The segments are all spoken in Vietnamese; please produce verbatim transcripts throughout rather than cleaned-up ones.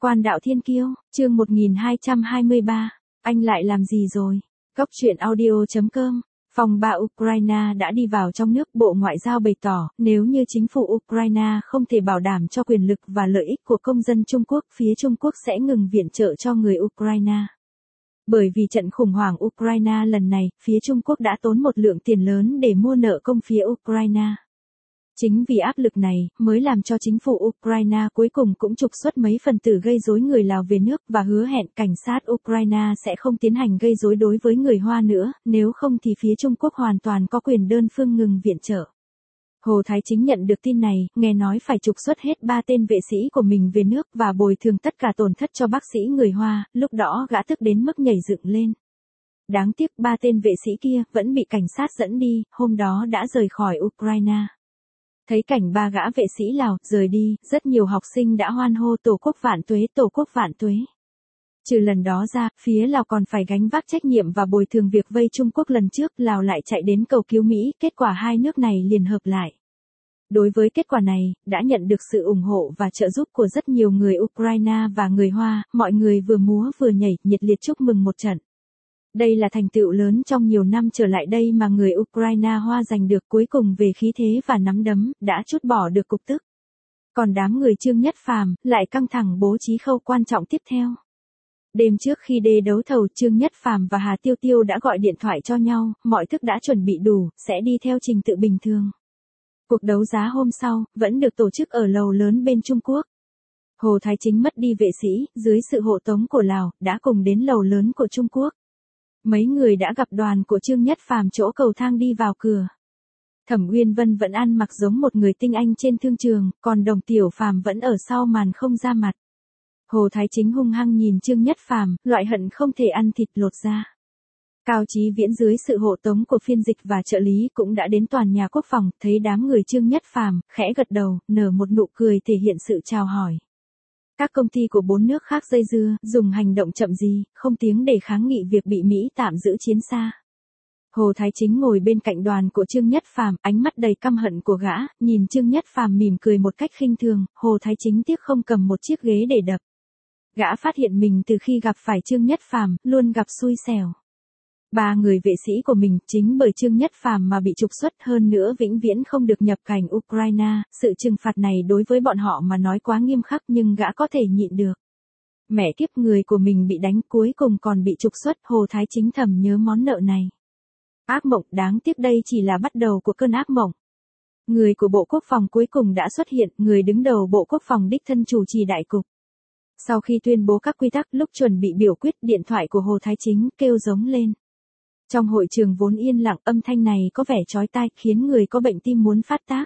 Quan đạo thiên kiêu, chương một nghìn hai trăm hai mươi ba, anh lại làm gì rồi? Góc truyện audio chấm com. Phòng ba Ukraine đã đi vào trong nước. Bộ Ngoại giao bày tỏ, nếu như chính phủ Ukraine không thể bảo đảm cho quyền lực và lợi ích của công dân Trung Quốc, phía Trung Quốc sẽ ngừng viện trợ cho người Ukraine. Bởi vì trận khủng hoảng Ukraine lần này, phía Trung Quốc đã tốn một lượng tiền lớn để mua nợ công phía Ukraine. Chính vì áp lực này, mới làm cho chính phủ Ukraine cuối cùng cũng trục xuất mấy phần tử gây rối người Lào về nước và hứa hẹn cảnh sát Ukraine sẽ không tiến hành gây rối đối với người Hoa nữa, nếu không thì phía Trung Quốc hoàn toàn có quyền đơn phương ngừng viện trợ. Hồ Thái Chính nhận được tin này, nghe nói phải trục xuất hết ba tên vệ sĩ của mình về nước và bồi thường tất cả tổn thất cho bác sĩ người Hoa, lúc đó gã tức đến mức nhảy dựng lên. Đáng tiếc ba tên vệ sĩ kia vẫn bị cảnh sát dẫn đi, hôm đó đã rời khỏi Ukraine. Thấy cảnh ba gã vệ sĩ Lào rời đi, rất nhiều học sinh đã hoan hô Tổ quốc vạn tuế, Tổ quốc vạn tuế. Trừ lần đó ra, phía Lào còn phải gánh vác trách nhiệm và bồi thường việc vây Trung Quốc lần trước, Lào lại chạy đến cầu cứu Mỹ, kết quả hai nước này liền hợp lại. Đối với kết quả này, đã nhận được sự ủng hộ và trợ giúp của rất nhiều người Ukraine và người Hoa, mọi người vừa múa vừa nhảy, nhiệt liệt chúc mừng một trận. Đây là thành tựu lớn trong nhiều năm trở lại đây mà người Ukraine Hoa giành được, cuối cùng về khí thế và nắm đấm, đã trút bỏ được cục tức. Còn đám người Trương Nhất Phàm lại căng thẳng bố trí khâu quan trọng tiếp theo. Đêm trước khi đê đấu thầu, Trương Nhất Phàm và Hà Tiêu Tiêu đã gọi điện thoại cho nhau, mọi thức đã chuẩn bị đủ, sẽ đi theo trình tự bình thường. Cuộc đấu giá hôm sau, vẫn được tổ chức ở lầu lớn bên Trung Quốc. Hồ Thái Chính mất đi vệ sĩ, dưới sự hộ tống của Lào, đã cùng đến lầu lớn của Trung Quốc. Mấy người đã gặp đoàn của Trương Nhất Phàm chỗ cầu thang đi vào cửa. Thẩm Uyên Vân vẫn ăn mặc giống một người tinh anh trên thương trường, còn Đồng Tiểu Phàm vẫn ở sau màn không ra mặt. Hồ Thái Chính hung hăng nhìn Trương Nhất Phàm, loại hận không thể ăn thịt lột da. Cao Chí Viễn dưới sự hộ tống của phiên dịch và trợ lý cũng đã đến toàn nhà quốc phòng, thấy đám người Trương Nhất Phàm, khẽ gật đầu, nở một nụ cười thể hiện sự chào hỏi. Các công ty của bốn nước khác dây dưa, dùng hành động chậm gì, không tiếng để kháng nghị việc bị Mỹ tạm giữ chiến xa. Hồ Thái Chính ngồi bên cạnh đoàn của Trương Nhất Phàm, ánh mắt đầy căm hận của gã, nhìn Trương Nhất Phàm mỉm cười một cách khinh thường, Hồ Thái Chính tiếc không cầm một chiếc ghế để đập. Gã phát hiện mình từ khi gặp phải Trương Nhất Phàm, luôn gặp xui xẻo. Ba người vệ sĩ của mình chính bởi Trương Nhất Phàm mà bị trục xuất, hơn nữa vĩnh viễn không được nhập cảnh Ukraine, sự trừng phạt này đối với bọn họ mà nói quá nghiêm khắc nhưng gã có thể nhịn được. Mẹ kiếp, người của mình bị đánh cuối cùng còn bị trục xuất, Hồ Thái Chính thầm nhớ món nợ này. Ác mộng, đáng tiếc đây chỉ là bắt đầu của cơn ác mộng. Người của Bộ Quốc phòng cuối cùng đã xuất hiện, người đứng đầu Bộ Quốc phòng đích thân chủ trì đại cục. Sau khi tuyên bố các quy tắc, lúc chuẩn bị biểu quyết, điện thoại của Hồ Thái Chính kêu giống lên. Trong hội trường vốn yên lặng, âm thanh này có vẻ chói tai, khiến người có bệnh tim muốn phát tác.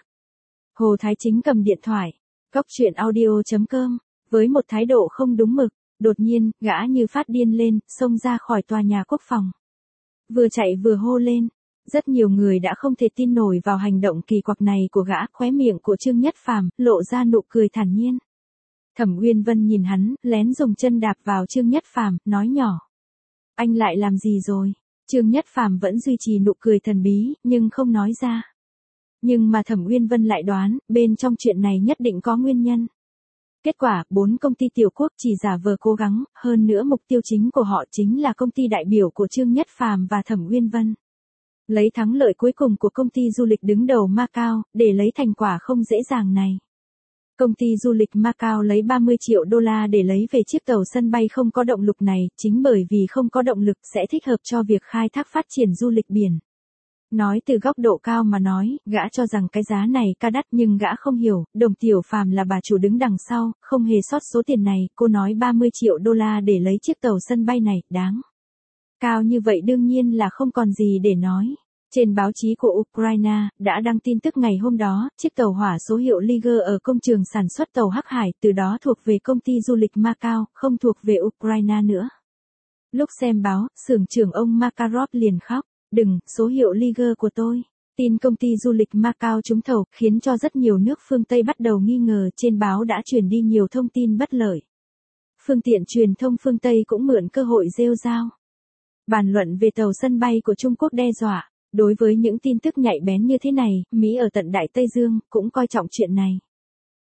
Hồ Thái Chính cầm điện thoại, góc truyện audio chấm com, với một thái độ không đúng mực, đột nhiên, gã như phát điên lên, xông ra khỏi tòa nhà quốc phòng. Vừa chạy vừa hô lên, rất nhiều người đã không thể tin nổi vào hành động kỳ quặc này của gã, khóe miệng của Trương Nhất Phàm lộ ra nụ cười thản nhiên. Thẩm Uyên Vân nhìn hắn, lén dùng chân đạp vào Trương Nhất Phàm, nói nhỏ. Anh lại làm gì rồi? Trương Nhất Phàm vẫn duy trì nụ cười thần bí, nhưng không nói ra. Nhưng mà Thẩm Uyên Vân lại đoán, bên trong chuyện này nhất định có nguyên nhân. Kết quả, bốn công ty tiểu quốc chỉ giả vờ cố gắng, hơn nữa mục tiêu chính của họ chính là công ty đại biểu của Trương Nhất Phàm và Thẩm Uyên Vân. Lấy thắng lợi cuối cùng của công ty du lịch đứng đầu Macau, để lấy thành quả không dễ dàng này. Công ty du lịch Macau lấy ba mươi triệu đô la để lấy về chiếc tàu sân bay không có động lực này, chính bởi vì không có động lực sẽ thích hợp cho việc khai thác phát triển du lịch biển. Nói từ góc độ cao mà nói, gã cho rằng cái giá này cao đắt nhưng gã không hiểu, Đồng Tiểu Phàm là bà chủ đứng đằng sau, không hề sót số tiền này, cô nói ba mươi triệu đô la để lấy chiếc tàu sân bay này, đáng. Cao như vậy đương nhiên là không còn gì để nói. Trên báo chí của Ukraine, đã đăng tin tức ngày hôm đó, chiếc tàu hỏa số hiệu Liger ở công trường sản xuất tàu Hắc Hải, từ đó thuộc về công ty du lịch Macau, không thuộc về Ukraine nữa. Lúc xem báo, xưởng trưởng ông Makarov liền khóc, đừng, số hiệu Liger của tôi. Tin công ty du lịch Macau trúng thầu, khiến cho rất nhiều nước phương Tây bắt đầu nghi ngờ, trên báo đã truyền đi nhiều thông tin bất lợi. Phương tiện truyền thông phương Tây cũng mượn cơ hội rêu rao. Bàn luận về tàu sân bay của Trung Quốc đe dọa. Đối với những tin tức nhạy bén như thế này, Mỹ ở tận Đại Tây Dương cũng coi trọng chuyện này.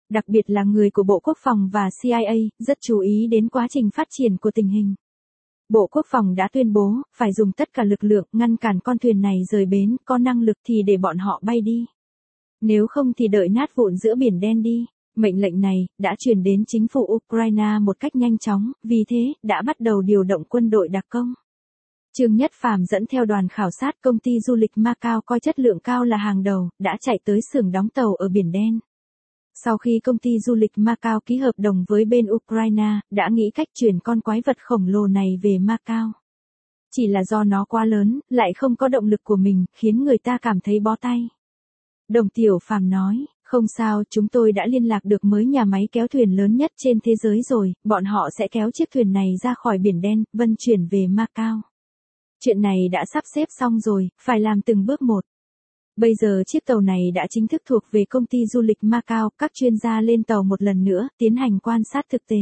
đặc biệt là người của Bộ Quốc phòng và C I A, rất chú ý đến quá trình phát triển của tình hình. Bộ Quốc phòng đã tuyên bố, phải dùng tất cả lực lượng ngăn cản con thuyền này rời bến, có năng lực thì để bọn họ bay đi. Nếu không thì đợi nát vụn giữa biển đen đi. Mệnh lệnh này đã truyền đến chính phủ Ukraine một cách nhanh chóng, vì thế đã bắt đầu điều động quân đội đặc công. Trương Nhất Phàm dẫn theo đoàn khảo sát công ty du lịch Macau coi chất lượng cao là hàng đầu, đã chạy tới xưởng đóng tàu ở biển đen. Sau khi công ty du lịch Macau ký hợp đồng với bên Ukraine, đã nghĩ cách chuyển con quái vật khổng lồ này về Macau. Chỉ là do nó quá lớn, lại không có động lực của mình, khiến người ta cảm thấy bó tay. Đồng Tiểu Phàm nói, không sao, chúng tôi đã liên lạc được mới nhà máy kéo thuyền lớn nhất trên thế giới rồi, bọn họ sẽ kéo chiếc thuyền này ra khỏi biển đen, vận chuyển về Macau. Chuyện này đã sắp xếp xong rồi, phải làm từng bước một. Bây giờ chiếc tàu này đã chính thức thuộc về công ty du lịch Macau, các chuyên gia lên tàu một lần nữa, tiến hành quan sát thực tế.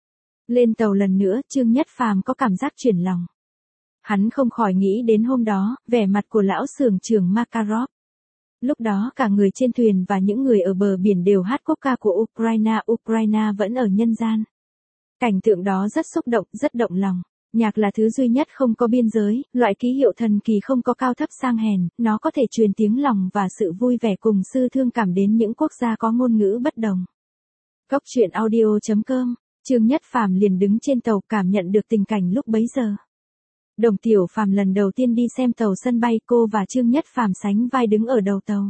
Lên tàu lần nữa, Trương Nhất Phàm có cảm giác chuyển lòng. Hắn không khỏi nghĩ đến hôm đó, vẻ mặt của lão xưởng trưởng Makarov. Lúc đó cả người trên thuyền và những người ở bờ biển đều hát quốc ca của Ukraine, Ukraine vẫn ở nhân gian. Cảnh tượng đó rất xúc động, rất động lòng. Nhạc là thứ duy nhất không có biên giới, loại ký hiệu thần kỳ không có cao thấp sang hèn, nó có thể truyền tiếng lòng và sự vui vẻ cùng sự thương cảm đến những quốc gia có ngôn ngữ bất đồng. Góc truyện audio chấm com, Trương Nhất Phàm liền đứng trên tàu cảm nhận được tình cảnh lúc bấy giờ. Đồng Tiểu Phàm lần đầu tiên đi xem tàu sân bay, cô và Trương Nhất Phàm sánh vai đứng ở đầu tàu.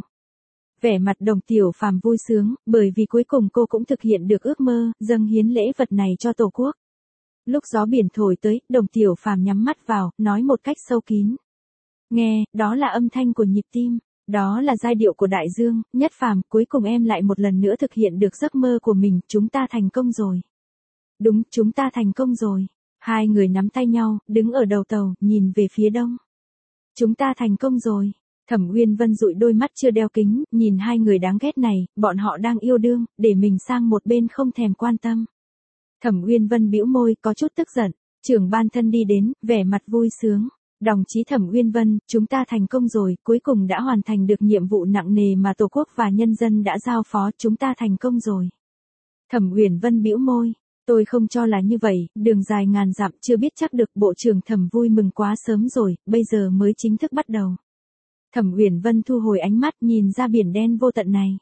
Vẻ mặt Đồng Tiểu Phàm vui sướng, bởi vì cuối cùng cô cũng thực hiện được ước mơ, dâng hiến lễ vật này cho Tổ quốc. Lúc gió biển thổi tới, Đồng Tiểu Phàm nhắm mắt vào, nói một cách sâu kín. Nghe, đó là âm thanh của nhịp tim, đó là giai điệu của đại dương, Nhất Phàm, cuối cùng em lại một lần nữa thực hiện được giấc mơ của mình, chúng ta thành công rồi. Đúng, chúng ta thành công rồi. Hai người nắm tay nhau, đứng ở đầu tàu, nhìn về phía đông. Chúng ta thành công rồi. Thẩm Uyên Vân dụi đôi mắt chưa đeo kính, nhìn hai người đáng ghét này, bọn họ đang yêu đương, để mình sang một bên không thèm quan tâm. Thẩm Uyên Vân bĩu môi, có chút tức giận. Trưởng ban thân đi đến, vẻ mặt vui sướng. Đồng chí Thẩm Uyên Vân, chúng ta thành công rồi, cuối cùng đã hoàn thành được nhiệm vụ nặng nề mà Tổ quốc và nhân dân đã giao phó, chúng ta thành công rồi. Thẩm Uyên Vân bĩu môi. Tôi không cho là như vậy, đường dài ngàn dặm chưa biết chắc được, Bộ trưởng Thẩm vui mừng quá sớm rồi, bây giờ mới chính thức bắt đầu. Thẩm Uyển Vân thu hồi ánh mắt nhìn ra biển đen vô tận này.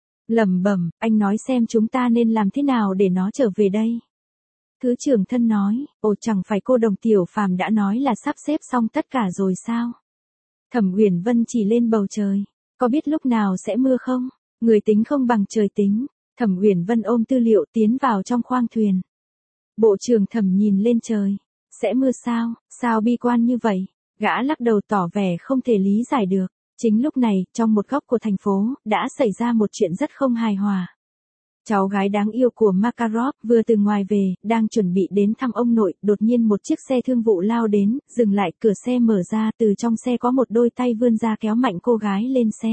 Lẩm bẩm, anh nói xem chúng ta nên làm thế nào để nó trở về đây. Thứ trưởng thân nói, ồ chẳng phải cô Đồng Tiểu Phàm đã nói là sắp xếp xong tất cả rồi sao? Thẩm Uyển Vân chỉ lên bầu trời, có biết lúc nào sẽ mưa không? Người tính không bằng trời tính. Thẩm Uyển Vân ôm tư liệu tiến vào trong khoang thuyền. Bộ trưởng Thẩm nhìn lên trời. Sẽ mưa sao, sao bi quan như vậy? Gã lắc đầu tỏ vẻ không thể lý giải được. Chính lúc này, trong một góc của thành phố, đã xảy ra một chuyện rất không hài hòa. Cháu gái đáng yêu của Makarov vừa từ ngoài về, đang chuẩn bị đến thăm ông nội, đột nhiên một chiếc xe thương vụ lao đến, dừng lại, cửa xe mở ra, từ trong xe có một đôi tay vươn ra kéo mạnh cô gái lên xe.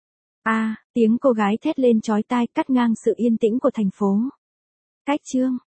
A, à, tiếng cô gái thét lên chói tai cắt ngang sự yên tĩnh của thành phố. Cách chương